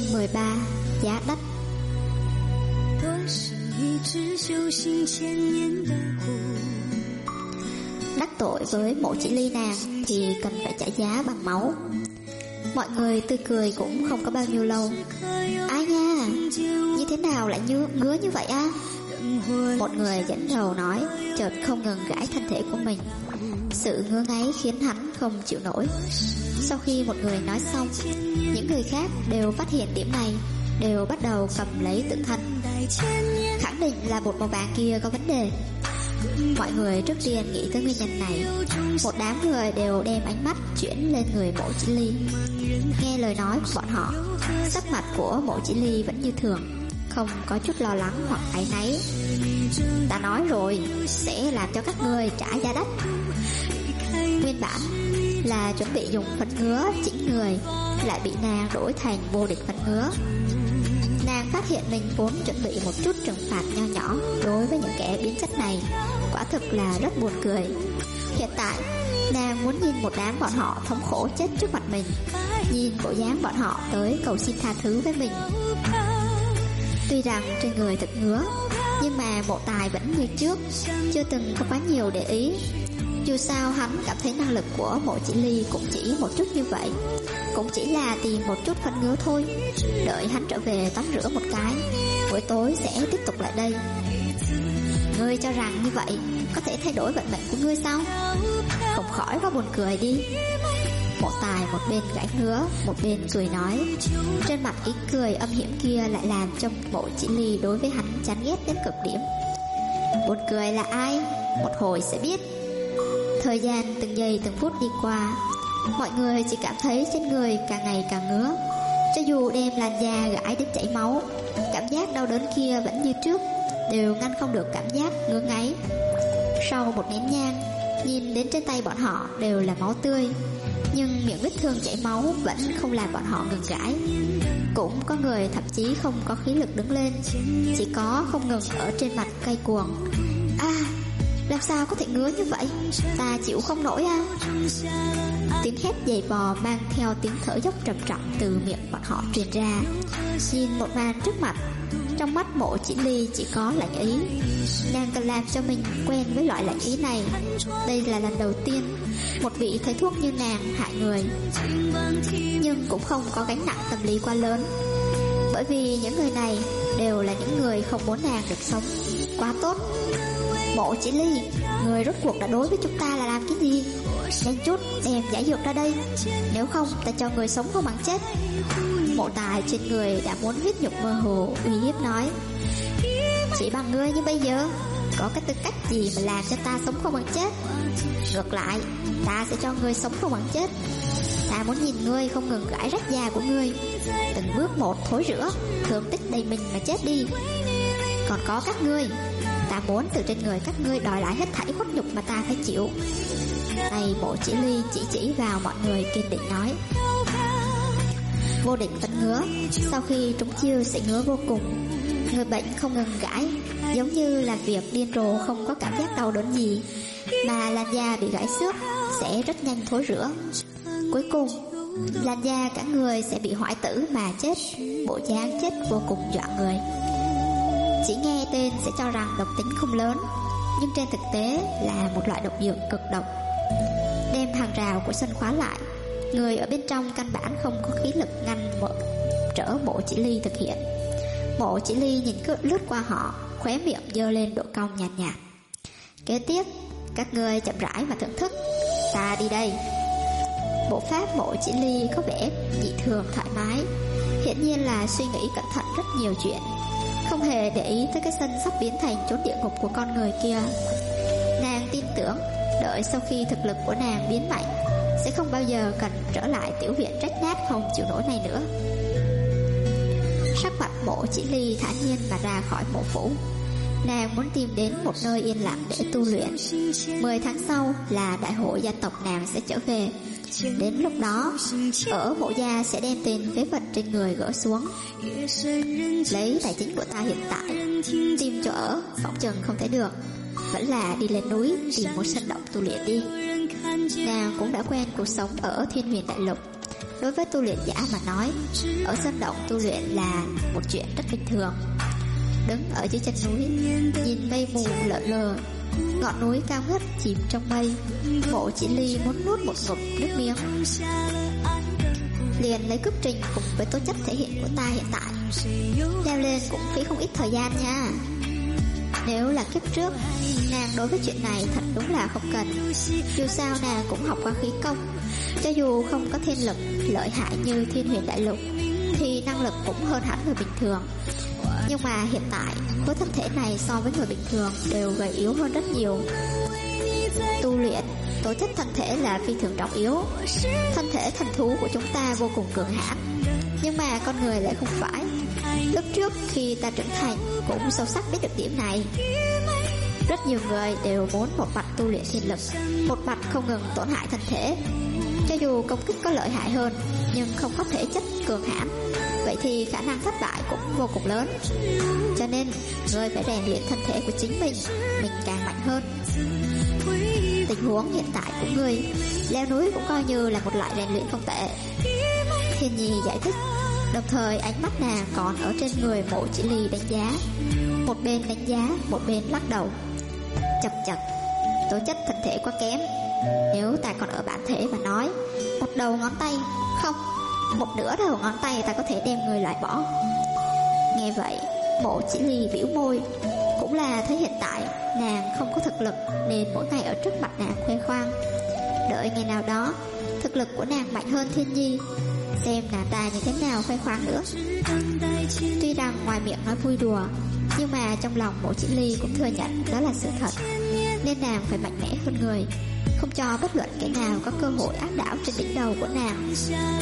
13. Giá đắt. Đắc tội với Mộ Chỉ Ly nàng thì cần phải trả giá bằng máu. Mọi người tươi cười cũng không có bao nhiêu lâu. Ai nha, như thế nào lại ngứa như vậy á? Một người dẫn đầu nói, chợt không ngừng gãi thân thể của mình. Sự ngứa ngáy khiến hắn không chịu nổi. Sau khi một người nói xong, những người khác đều phát hiện điểm này, đều bắt đầu cầm lấy tự thân. Khẳng định là bột màu vàng kia có vấn đề. Mọi người trước tiên nghĩ tới nguyên nhân này. Một đám người đều đem ánh mắt chuyển lên người Mộ Chỉ Ly. Nghe lời nói của bọn họ, sắc mặt của Mộ Chỉ Ly vẫn như thường, không có chút lo lắng hoặc áy náy. Ta nói rồi, sẽ làm cho các ngươi trả giá đắt. Nguyên bản là chuẩn bị dùng phấn ngứa chỉnh người, lại bị nàng đổi thành vô địch phấn ngứa. Nàng phát hiện mình vốn chuẩn bị một chút trừng phạt nho nhỏ đối với những kẻ biến chất này, quả thực là rất buồn cười. Hiện tại nàng muốn nhìn một đám bọn họ thống khổ chết trước mặt mình, nhìn bộ dáng bọn họ tới cầu xin tha thứ với mình. Tuy rằng trên người thật ngứa, nhưng mà Mộ Tài vẫn như trước, chưa từng có quá nhiều để ý. Dù sao hắn cảm thấy năng lực của Mộ Chỉ Ly cũng chỉ một chút như vậy, cũng chỉ là tìm một chút phấn ngứa thôi. Đợi hắn trở về tắm rửa một cái, buổi tối sẽ tiếp tục lại đây. Ngươi cho rằng như vậy có thể thay đổi vận mệnh của ngươi sao? Không khỏi quá buồn cười đi. Mộ Tài một bên gãi ngứa, một bên cười nói. Trên mặt ý cười âm hiểm kia lại làm cho Mộ Chỉ Ly đối với hắn chán ghét đến cực điểm. Buồn cười là ai? Một hồi sẽ biết. Thời gian từng giây từng phút đi qua, mọi người chỉ cảm thấy trên người càng ngày càng ngứa. Cho dù đem làn da gãi đến chảy máu, cảm giác đau đớn kia vẫn như trước, đều ngăn không được cảm giác ngứa ngáy. Sau một nén nhang, nhìn đến trên tay bọn họ đều là máu tươi, nhưng miệng vết thương chảy máu vẫn không làm bọn họ ngừng gãi. Cũng có người thậm chí không có khí lực đứng lên, chỉ có không ngừng ở trên mặt cay cuồng. Làm sao có thể ngứa như vậy? Ta chịu không nổi à? Tiếng hét dày vò mang theo tiếng thở dốc trầm trọng từ miệng bọn họ truyền ra. Nhìn một màn trước mặt, trong mắt Mộ Chỉ Ly chỉ có lạnh ý. Nàng cần làm cho mình quen với loại lạnh ý này. Đây là lần đầu tiên một vị thầy thuốc như nàng hại người, nhưng cũng không có gánh nặng tâm lý quá lớn, bởi vì những người này đều là những người không muốn nàng được sống. Quá tốt. Mộ Chỉ Ly, người rốt cuộc đã đối với chúng ta là làm cái gì? Nhanh chút đem giải dược ra đây, nếu không ta cho người sống không bằng chết. Mộ Tài trên người đã muốn huyết nhục mơ hồ uy hiếp nói. Chỉ bằng ngươi như bây giờ, có cái tư cách gì mà làm cho ta sống không bằng chết? Ngược lại, ta sẽ cho ngươi sống không bằng chết. Ta muốn nhìn ngươi không ngừng gãi rách da của ngươi, từng bước một thối rữa, thương tích đầy mình mà chết đi. Còn có các ngươi, ta muốn từ trên người các ngươi đòi lại hết thảy khuất nhục mà ta phải chịu. Tay Mộ Chỉ Ly chỉ vào mọi người kiên định nói. Vô địch vẫn ngứa, sau khi trúng chiêu sẽ ngứa vô cùng. Người bệnh không ngừng gãi, giống như làm việc điên rồ không có cảm giác đau đớn gì, mà làn da bị gãi xước sẽ rất nhanh thối rữa. Cuối cùng, làn da cả người sẽ bị hoại tử mà chết, bộ dáng chết vô cùng dọa người. Chỉ nghe tên sẽ cho rằng độc tính không lớn, nhưng trên thực tế là một loại độc dược cực độc. Đem hàng rào của sân khóa lại, người ở bên trong căn bản không có khí lực ngăn trở Mộ Chỉ Ly thực hiện. Mộ Chỉ Ly nhìn cứ lướt qua họ, khóe miệng giơ lên độ cong nhàn nhạt. Kế tiếp, các ngươi chậm rãi mà thưởng thức, ta đi đây. Bộ pháp Mộ Chỉ Ly có vẻ dị thường thoải mái, hiển nhiên là suy nghĩ cẩn thận rất nhiều chuyện, không hề để ý tới cái sân sắp biến thành chốn địa ngục của con người kia. Nàng tin tưởng, đợi sau khi thực lực của nàng biến mạnh, sẽ không bao giờ cần trở lại tiểu viện rách nát không chịu nổi này nữa. Sắc mặt Mộ Chỉ Ly thản nhiên mà ra khỏi mộ phủ. Nàng muốn tìm đến một nơi yên lặng để tu luyện. 10 tháng sau là đại hội gia tộc nàng sẽ trở về. Đến lúc đó, ở mộ gia sẽ đem tên phế vật trên người gỡ xuống. Lấy tài chính của ta hiện tại, tìm chỗ ở phỏng chừng không thể được, vẫn là đi lên núi tìm một sân động tu luyện đi. Nàng cũng đã quen cuộc sống ở Thiên Huyền Đại Lục, Đối với tu luyện giả mà nói, ở sơn động tu luyện là một chuyện rất bình thường. Đứng ở dưới chân núi, nhìn mây mù lợn lờ, ngọn núi cao ngất chìm trong mây, Mộ Chỉ Ly muốn nuốt một ngụm nước miếng. Liền lấy cước trình cùng với tố chất thể hiện của ta hiện tại, leo lên cũng phí không ít thời gian nha. Nếu là kiếp trước, nàng đối với chuyện này thật đúng là không cần. Dù sao nàng cũng học qua khí công, cho dù không có thiên lực lợi hại như Thiên Huyền Đại Lục thì năng lực cũng hơn hẳn người bình thường. Nhưng mà hiện tại, với thân thể này so với người bình thường đều gầy yếu hơn rất nhiều. Tu luyện, tố chất thân thể là phi thường trọng yếu. Thân thể thần thú của chúng ta vô cùng cường hãn, nhưng mà con người lại không phải. Lúc trước khi ta trưởng thành cũng sâu sắc biết được điểm này. Rất nhiều người đều muốn một mặt tu luyện thiên lực, một mặt không ngừng tổn hại thân thể. Cho dù công kích có lợi hại hơn, nhưng không có thể chất cường hãn, vậy thì khả năng thất bại cũng vô cùng lớn. Cho nên, ngươi phải rèn luyện thân thể của chính mình càng mạnh hơn. Tình huống hiện tại của ngươi, leo núi cũng coi như là một loại rèn luyện không tệ. Thiên Nhi giải thích, đồng thời ánh mắt nàng còn ở trên người Mộ Chỉ Ly đánh giá. Một bên đánh giá, một bên lắc đầu. Chật, tố chất thân thể quá kém. Nếu ta còn ở bản thể mà nói, một đầu ngón tay, không, một nửa đầu ngón tay ta có thể đem người loại bỏ. Nghe vậy, Mộ Chỉ Ly bĩu môi. Cũng là thấy hiện tại nàng không có thực lực nên mỗi ngày ở trước mặt nàng khoe khoang. Đợi ngày nào đó thực lực của nàng mạnh hơn Thiên Nhi, xem nàng ta như thế nào khoe khoang nữa. Tuy rằng ngoài miệng nói vui đùa, nhưng mà trong lòng Mộ Chỉ Ly cũng thừa nhận đó là sự thật. Nên nàng phải mạnh mẽ hơn người, không cho bất luận kẻ nào có cơ hội áp đảo trên đỉnh đầu của nàng.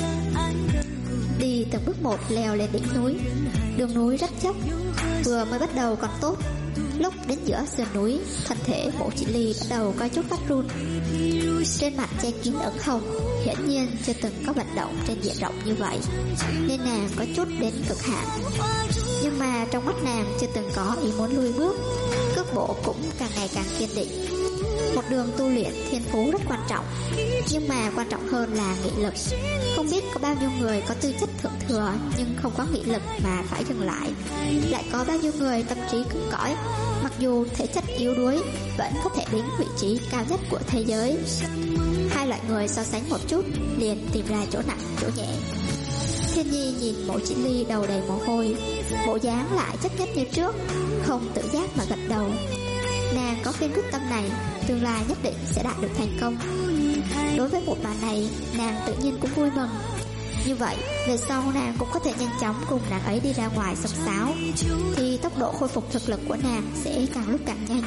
Đi từng bước một leo lên đỉnh núi. Đường núi rất dốc, vừa mới bắt đầu còn tốt. Lúc đến giữa sườn núi, thân thể Mộ Chỉ Ly bắt đầu có chút phát run. Trên mặt che kín ửng hồng, hiển nhiên chưa từng có vận động trên diện rộng như vậy, nên nàng có chút đến cực hạn. Nhưng mà trong mắt nàng chưa từng có ý muốn lùi bước, cước bộ cũng càng ngày càng kiên định. Một đường tu luyện thiên phú rất quan trọng, nhưng mà quan trọng hơn là nghị lực. Không biết có bao nhiêu người có tư chất thượng thừa nhưng không có nghị lực mà phải dừng lại. Lại có bao nhiêu người tâm trí cứng cỏi, mặc dù thể chất yếu đuối vẫn có thể đến vị trí cao nhất của thế giới. Hai loại người so sánh một chút liền tìm ra chỗ nặng chỗ nhẹ. Thiên Nhi nhìn Mộ Chỉ Ly đầu đầy mồ hôi, bộ dáng lại chất nhất như trước, không tự giác mà gật đầu. Nàng có phiên quyết tâm này, tương lai nhất định sẽ đạt được thành công. Đối với một màn này, nàng tự nhiên cũng vui mừng. Như vậy, về sau nàng cũng có thể nhanh chóng cùng nàng ấy đi ra ngoài sông sáo, thì tốc độ khôi phục thực lực của nàng sẽ càng lúc càng nhanh.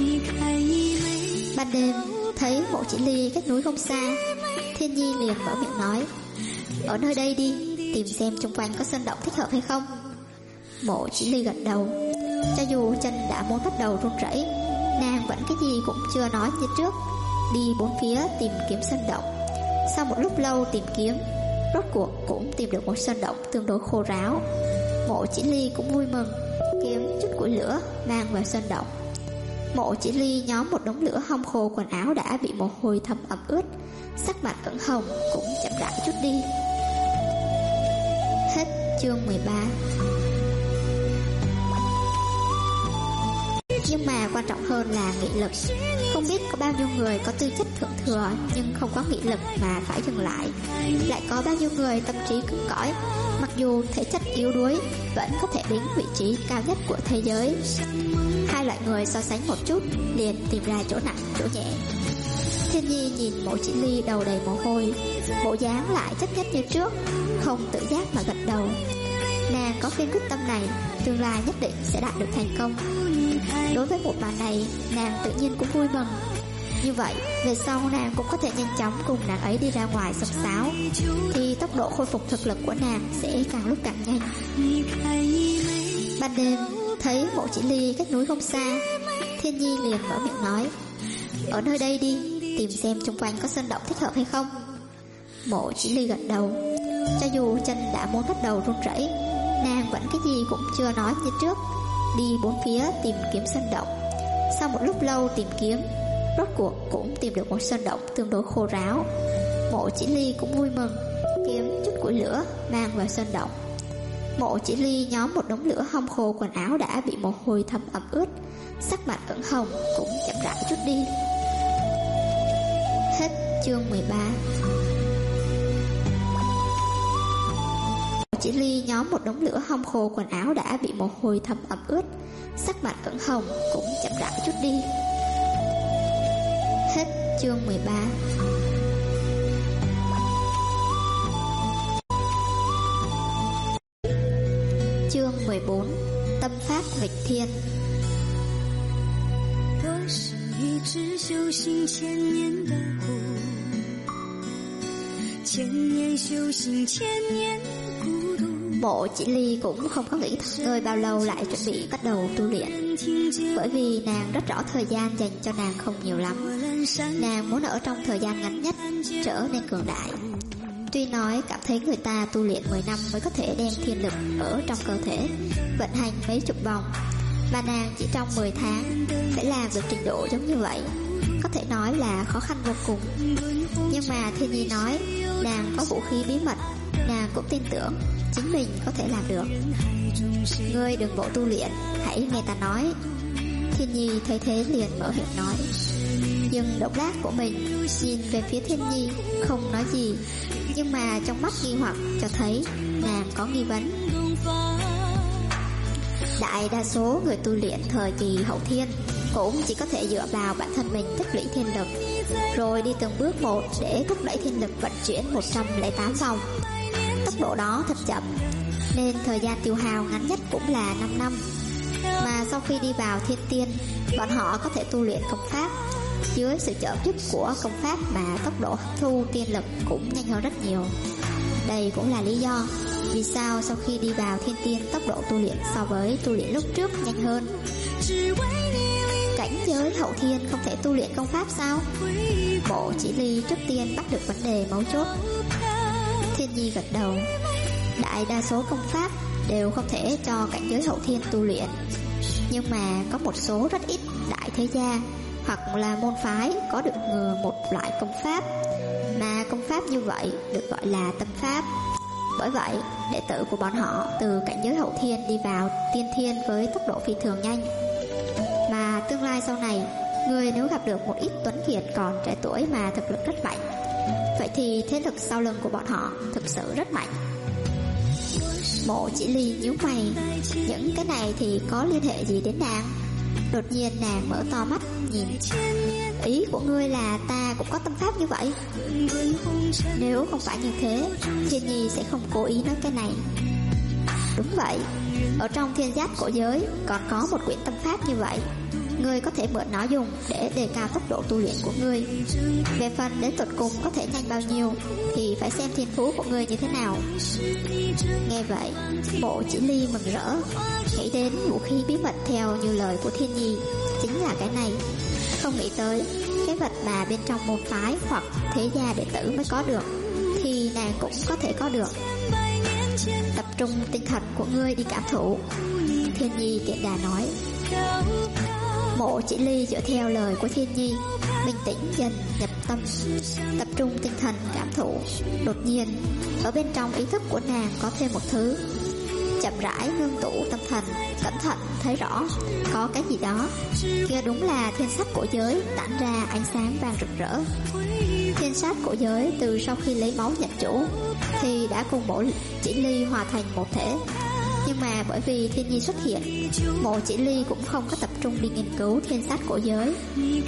Ban đêm, thấy Mộ Chỉ Ly cách núi không xa, Thiên Nhi liền mở miệng nói, ở nơi đây đi, tìm xem xung quanh có sơn động thích hợp hay không. Mộ Chỉ Ly gật đầu. Cho dù chân đã muốn bắt đầu run rẩy, nàng vẫn cái gì cũng chưa nói như trước, đi bốn phía tìm kiếm sơn động. Sau một lúc lâu tìm kiếm, rốt cuộc cũng tìm được một sơn động tương đối khô ráo. Mộ Chỉ Ly cũng vui mừng, kiếm chút củi lửa mang vào sơn động. Mộ Chỉ Ly nhóm một đống lửa hong khô quần áo đã bị mồ hôi thấm ẩm ướt, sắc mặt ửng hồng cũng chậm rãi chút đi. Hết chương 13. Nhưng mà quan trọng hơn là nghị lực. Không biết có bao nhiêu người có tư chất thượng thừa nhưng không có nghị lực mà phải dừng lại. Lại có bao nhiêu người tâm trí cứng cỏi, mặc dù thể chất yếu đuối vẫn có thể đến vị trí cao nhất của thế giới. Hai loại người so sánh một chút liền tìm ra chỗ nặng chỗ nhẹ. Thiên Nhi nhìn Mộ Chỉ Ly đầu đầy mồ hôi, bộ dáng lại chất nhất như trước, không tự giác mà gật đầu. Nàng có phiên quyết tâm này, tương lai nhất định sẽ đạt được thành công. Đối với một màn này, nàng tự nhiên cũng vui mừng. Như vậy, về sau nàng cũng có thể nhanh chóng cùng nàng ấy đi ra ngoài sông sáo, thì tốc độ khôi phục thực lực của nàng sẽ càng lúc càng nhanh. Ban đêm, thấy Mộ Chỉ Ly cách núi không xa, Thiên Nhi liền mở miệng nói, ở nơi đây đi, tìm xem xung quanh có sơn động thích hợp hay không. Mộ Chỉ Ly gật đầu. Cho dù chân đã muốn bắt đầu run rẩy, nàng vẫn cái gì cũng chưa nói như trước, đi bốn phía tìm kiếm sơn động. Sau một lúc lâu tìm kiếm, rốt cuộc cũng tìm được một sơn động tương đối khô ráo. Mộ Chỉ Ly cũng vui mừng, kiếm củi lửa mang vào sơn động. Mộ Chỉ Ly nhóm một đống lửa hong khô quần áo đã bị mồ hôi thấm ẩm ướt, sắc mặt ửng hồng cũng chậm rãi chút đi. Hết chương 13. Mộ Chỉ Ly nhóm một đống lửa hong khô quần áo đã bị mồ hôi thấm ẩm ướt, sắc mặt ửng hồng cũng chậm rãi chút đi. Hết chương 13. Chương 14. Tâm pháp nghịch thiên. Mộ Chỉ Ly cũng không có nghĩ ngơi bao lâu lại chuẩn bị bắt đầu tu luyện, bởi vì nàng rất rõ thời gian dành cho nàng không nhiều lắm. Nàng muốn ở trong thời gian ngắn nhất trở nên cường đại. Tuy nói cảm thấy người ta tu luyện 10 năm mới có thể đem thiên lực ở trong cơ thể vận hành mấy chục vòng, mà nàng chỉ trong 10 tháng phải làm được trình độ giống như vậy, có thể nói là khó khăn vô cùng. Nhưng mà Thiên Nhi nói nàng có vũ khí bí mật, nàng cũng tin tưởng chính mình có thể làm được. Ngươi đừng vội tu luyện, hãy nghe ta nói. Thiên Nhi thấy thế liền mở miệng nói. Dừng động tác của mình, nhìn về phía Thiên Nhi, không nói gì, nhưng mà trong mắt nghi hoặc cho thấy nàng có nghi vấn. Đại đa số người tu luyện thời kỳ hậu thiên cũng chỉ có thể dựa vào bản thân mình tích lũy thiên lực, rồi đi từng bước một để thúc đẩy thiên lực vận chuyển 108 vòng. Tốc độ đó thật chậm, nên thời gian tiêu hao ngắn nhất cũng là 5 năm. Mà sau khi đi vào thiên tiên, bọn họ có thể tu luyện công pháp. Dưới sự trợ giúp của công pháp mà tốc độ hấp thu tiên lực cũng nhanh hơn rất nhiều. Đây cũng là lý do vì sao sau khi đi vào thiên tiên, tốc độ tu luyện so với tu luyện lúc trước nhanh hơn. Cảnh giới hậu thiên không thể tu luyện công pháp sao? Mộ Chỉ Ly trước tiên bắt được vấn đề mấu chốt. Thiên Nhi gật đầu. Đại đa số công pháp đều không thể cho cảnh giới hậu thiên tu luyện, nhưng mà có một số rất ít đại thế gia hoặc là môn phái có được một loại công pháp, mà công pháp như vậy được gọi là tâm pháp. Bởi vậy, đệ tử của bọn họ từ cảnh giới hậu thiên đi vào tiên thiên với tốc độ phi thường nhanh. Mà tương lai sau này, người nếu gặp được một ít tuấn kiệt còn trẻ tuổi mà thực lực rất mạnh, vậy thì thế lực sau lưng của bọn họ thực sự rất mạnh. Mộ Chỉ Ly nhíu mày, những cái này thì có liên hệ gì đến nàng? Đột nhiên nàng mở to mắt nhìn. Ý của ngươi là ta cũng có tâm pháp như vậy? Nếu không phải như thế, Thiên Nhi sẽ không cố ý nói cái này. Đúng vậy, ở trong thiên giác cổ giới còn có một quyển tâm pháp như vậy. Ngươi có thể mượn nó dùng để đề cao tốc độ tu luyện của ngươi. Về phần đến tột cùng có thể nhanh bao nhiêu thì phải xem thiên phú của ngươi như thế nào. Nghe vậy, Mộ Chỉ Ly mừng rỡ, nghĩ đến vũ khí bí mật theo như lời của Thiên Nhi chính là cái này. Không nghĩ tới cái vật mà bên trong môn phái hoặc thế gia đệ tử mới có được thì nàng cũng có thể có được. Tập trung tinh thần của ngươi đi cảm thụ, Thiên Nhi tiện đà nói. Mộ Chỉ Ly dựa theo lời của Thiên Nhi, bình tĩnh dần nhập tâm, tập trung tinh thần cảm thụ. Đột nhiên, ở bên trong ý thức của nàng có thêm một thứ. Chậm rãi ngưng tụ tâm thần, cẩn thận thấy rõ có cái gì đó. Kia đúng là thiên sách cổ giới tản ra ánh sáng vàng rực rỡ. Thiên sách cổ giới từ sau khi lấy máu nhận chủ thì đã cùng Mộ Chỉ Ly hòa thành một thể. Nhưng mà bởi vì Thiên Nhi xuất hiện, Mộ Chỉ Ly cũng không có tập trung đi nghiên cứu thiên sách cổ giới.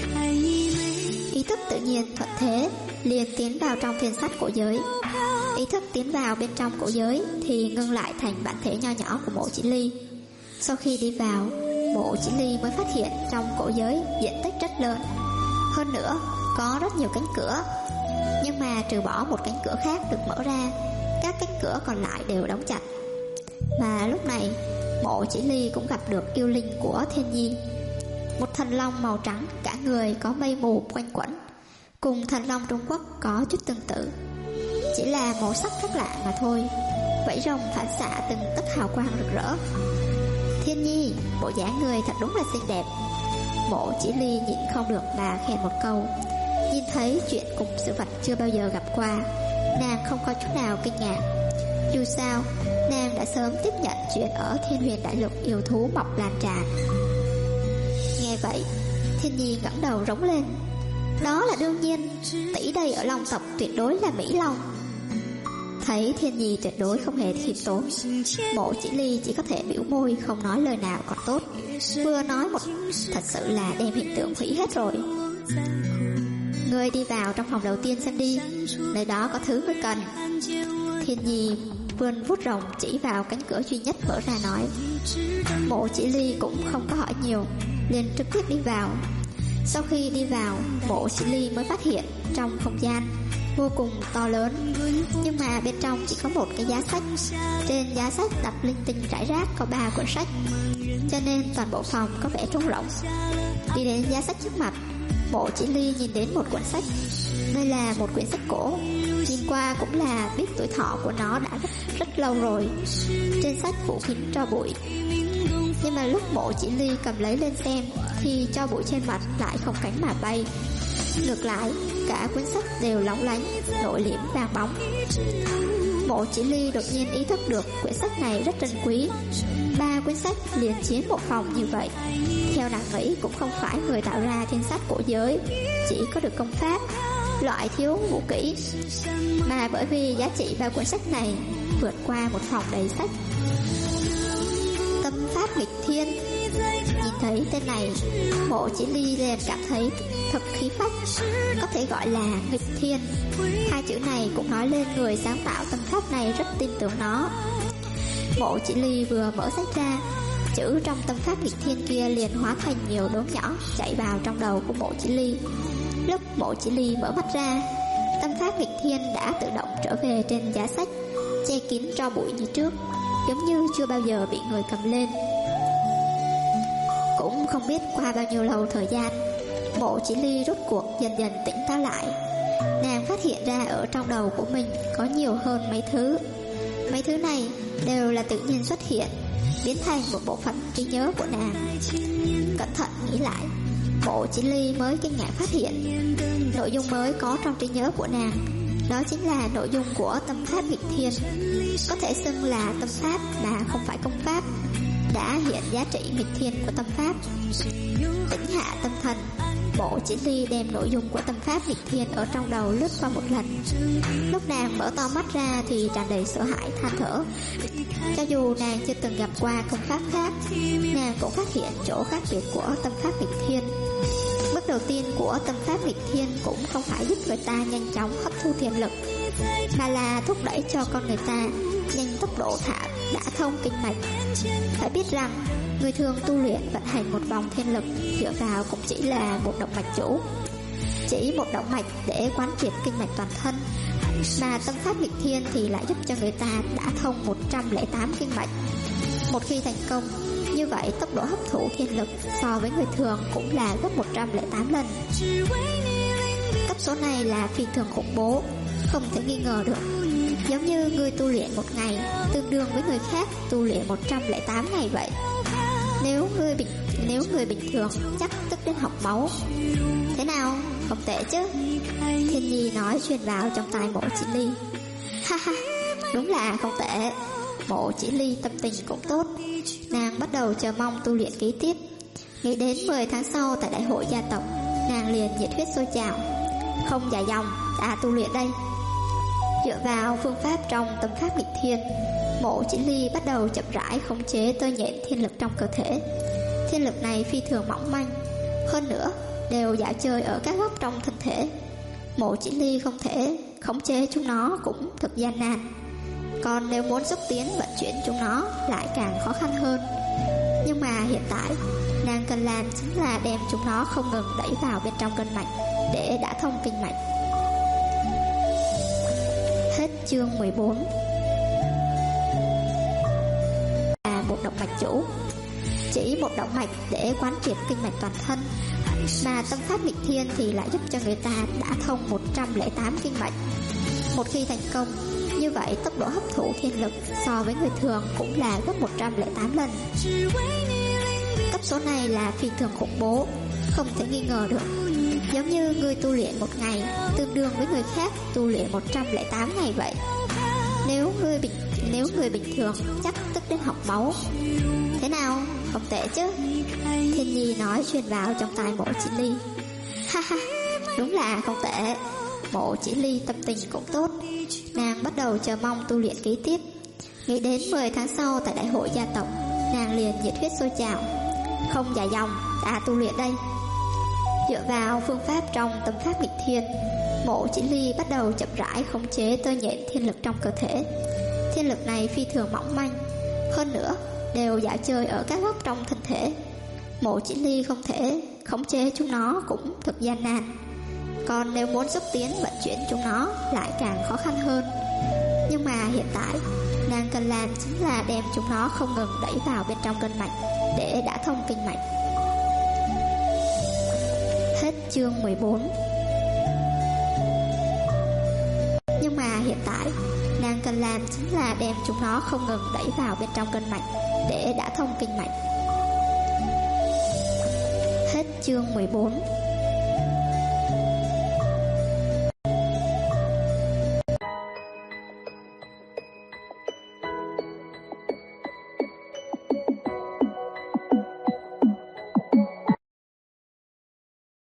Ý thức tự nhiên thuận thế liền tiến vào trong thiên sách cổ giới. Ý thức tiến vào bên trong cổ giới thì ngưng lại thành bản thể nho nhỏ của Mộ Chỉ Ly. Sau khi đi vào, Mộ Chỉ Ly mới phát hiện trong cổ giới diện tích rất lớn. Hơn nữa, có rất nhiều cánh cửa. Nhưng mà trừ bỏ một cánh cửa khác được mở ra, các cánh cửa còn lại đều đóng chặt. Mà lúc này, Mộ Chỉ Ly cũng gặp được yêu linh của Thiên Nhi. Một thần long màu trắng, cả người có mây mù quanh quẩn, cùng thần long Trung Quốc có chút tương tự, chỉ là màu sắc rất lạ mà thôi. Vảy rồng phản xạ từng tấc hào quang rực rỡ. Thiên Nhi, bộ dáng người thật đúng là xinh đẹp. Mộ Chỉ Ly nhịn không được mà khen một câu. Nhìn thấy chuyện cùng sự vật chưa bao giờ gặp qua, nàng không có chút nào kinh ngạc. Dù sao, nàng đã sớm tiếp nhận chuyện ở Thiên Huyền Đại Lục yêu thú mọc lan tràn. Nghe vậy, Thiên Nhi ngẩng đầu rống lên. Đó là đương nhiên, tỷ đây ở Long tộc tuyệt đối là Mỹ Long. Thấy Thiên Nhi tuyệt đối không hề khiêm tốn, Mộ Chỉ Ly chỉ có thể biểu môi không nói lời nào còn tốt. Vừa nói một thật sự là đem hiện tượng hủy hết rồi. Ngươi đi vào trong phòng đầu tiên xem đi, nơi đó có thứ ngươi cần. Thiên Nhi vươn vuốt rồng chỉ vào cánh cửa duy nhất mở ra nói. Mộ Chỉ Ly cũng không có hỏi nhiều, liền trực tiếp đi vào. Sau khi đi vào, Mộ Chỉ Ly mới phát hiện trong không gian vô cùng to lớn, nhưng mà bên trong chỉ có một cái giá sách. Trên giá sách đặt linh tinh rải rác có 3 cuốn sách, cho nên toàn bộ phòng có vẻ trống rỗng. Đi đến giá sách trước mặt, Mộ Chỉ Ly nhìn đến một cuốn sách. Đây là một quyển sách cổ, nhìn qua cũng là biết tuổi thọ của nó đã rất lâu rồi. Trên sách phủ kín tro bụi, nhưng mà lúc Mộ Chỉ Ly cầm lấy lên xem thì tro bụi trên mặt lại không cánh mà bay. Ngược lại, cả cuốn sách đều lóng lánh, nội liễm vàng bóng. Mộ Chỉ Ly đột nhiên ý thức được quyển sách này rất trân quý. 3 quyển sách liền chiếm một phòng như vậy, theo nàng nghĩ cũng không phải người tạo ra thiên sách cổ giới chỉ có được công pháp, loại thiếu vũ kỹ, mà bởi vì giá trị 3 cuốn sách này vượt qua một phòng đầy sách. Tâm pháp nghịch thiên. Nhìn thấy tên này, Mộ Chỉ Ly liền cảm thấy thật khí phách, có thể gọi là nghịch thiên. 2 chữ này cũng nói lên người sáng tạo tâm pháp này rất tin tưởng nó. Mộ Chỉ Ly vừa mở sách ra, chữ trong tâm pháp nghịch thiên kia liền hóa thành nhiều đốm nhỏ chạy vào trong đầu của Mộ Chỉ Ly. Lúc Mộ Chỉ Ly mở mắt ra, tâm pháp nghịch thiên đã tự động trở về trên giá sách, che kín tro bụi như trước, giống như chưa bao giờ bị người cầm lên. Cũng không biết qua bao nhiêu lâu thời gian, Mộ Chỉ Ly rốt cuộc dần dần tỉnh táo lại. Nàng phát hiện ra ở trong đầu của mình có nhiều hơn mấy thứ. Mấy thứ này đều là tự nhiên xuất hiện, biến thành một bộ phận trí nhớ của nàng. Cẩn thận nghĩ lại, Mộ Chỉ Ly mới kinh ngạc phát hiện nội dung mới có trong trí nhớ của nàng, đó chính là nội dung của tâm pháp nghịch thiên. Có thể xưng là tâm pháp mà không phải công pháp, đã hiện giá trị nghịch thiên của tâm pháp. Tĩnh hạ tâm thần, Mộ Chỉ Ly đem nội dung của tâm pháp nghịch thiên ở trong đầu lướt qua một lần. Lúc nàng mở to mắt ra thì tràn đầy sợ hãi than thở. Cho dù nàng chưa từng gặp qua công pháp khác, nàng cũng phát hiện chỗ khác biệt của tâm pháp nghịch thiên. Bước đầu tiên của tâm pháp nghịch thiên cũng không phải giúp người ta nhanh chóng hấp thu thiên lực, mà là thúc đẩy cho con người ta nhanh tốc độ đã thông kinh mạch. Phải biết rằng người thường tu luyện vận hành một vòng thiên lực dựa vào cũng chỉ là một động mạch chủ, chỉ một động mạch để quán triệt kinh mạch toàn thân. Mà tâm pháp nghịch thiên thì lại giúp cho người ta đã thông 108 kinh mạch. Một khi thành công, như vậy tốc độ hấp thụ thiên lực so với người thường cũng là gấp 108 lần. Cấp số này là phi thường khủng bố, không thể nghi ngờ được. Giống như người tu luyện một ngày tương đương với người khác tu luyện 108 ngày vậy. Nếu người bình thường chắc tức đến học máu. Thế nào, không tệ chứ? Thiên Nhi nói truyền vào trong tai Mộ Chỉ Ly. Ha ha, đúng là không tệ. Mộ Chỉ Ly tâm tình cũng tốt, nàng bắt đầu chờ mong tu luyện kế tiếp. Nghĩ đến 10 tháng sau tại đại hội gia tộc, nàng liền nhiệt huyết sôi trào. Không dài dòng, ta tu luyện đây. Dựa vào phương pháp trong tâm pháp nghịch thiên, Mộ Chỉ Ly bắt đầu chậm rãi khống chế tơ nhện thiên lực trong cơ thể. Thiên lực này phi thường mỏng manh, hơn nữa đều dạo chơi ở các góc trong thân thể. Mộ Chỉ Ly không thể khống chế chúng nó cũng thật gian nan, còn nếu muốn xúc tiến vận chuyển chúng nó lại càng khó khăn hơn. Nhưng mà hiện tại nàng cần làm chính là đem chúng nó không ngừng đẩy vào bên trong kinh mạch để đả thông kinh mạch. Hết chương 14. Là một động mạch chủ, chỉ một động mạch để quán triệt kinh mạch toàn thân. Mà tâm pháp nghịch thiên thì lại giúp cho người ta đã thông 108 kinh mạch. Một khi thành công, như vậy tốc độ hấp thụ thiên lực so với người thường cũng là gấp 108 lần. Cấp số này là phi thường khủng bố, không thể nghi ngờ được. Giống như người tu luyện một ngày tương đương với người khác tu luyện 108 ngày vậy. Nếu nếu người bình thường chắc tức đến hộc máu. Thế nào, không tệ chứ? Thiên Nhi nói truyền vào trong tai Mộ Chỉ Ly. Ha ha, đúng là không tệ. Mộ Chỉ Ly tâm tình cũng tốt. Nàng bắt đầu chờ mong tu luyện kế tiếp. Nghĩ đến 10 tháng sau tại đại hội gia tộc, nàng liền nhiệt huyết sôi trào. Không dài dòng, ta tu luyện đây. Dựa vào phương pháp trong tâm pháp nghịch thiên, Mộ Chỉ Ly bắt đầu chậm rãi khống chế tơ nhện thiên lực trong cơ thể. Thiên lực này phi thường mỏng manh, hơn nữa đều dạo chơi ở các góc trong thân thể. Mộ Chỉ Ly không thể khống chế chúng nó cũng thực gian nan. Còn nếu muốn xúc tiến vận chuyển chúng nó lại càng khó khăn hơn. Nhưng mà hiện tại nàng cần làm chính là đem chúng nó không ngừng đẩy vào bên trong kinh mạch để đả thông kinh mạch. Hết chương 14. Nhưng mà hiện tại nàng cần làm chính là đem chúng nó không ngừng đẩy vào bên trong kinh mạch để đả thông kinh mạch. Hết chương 14.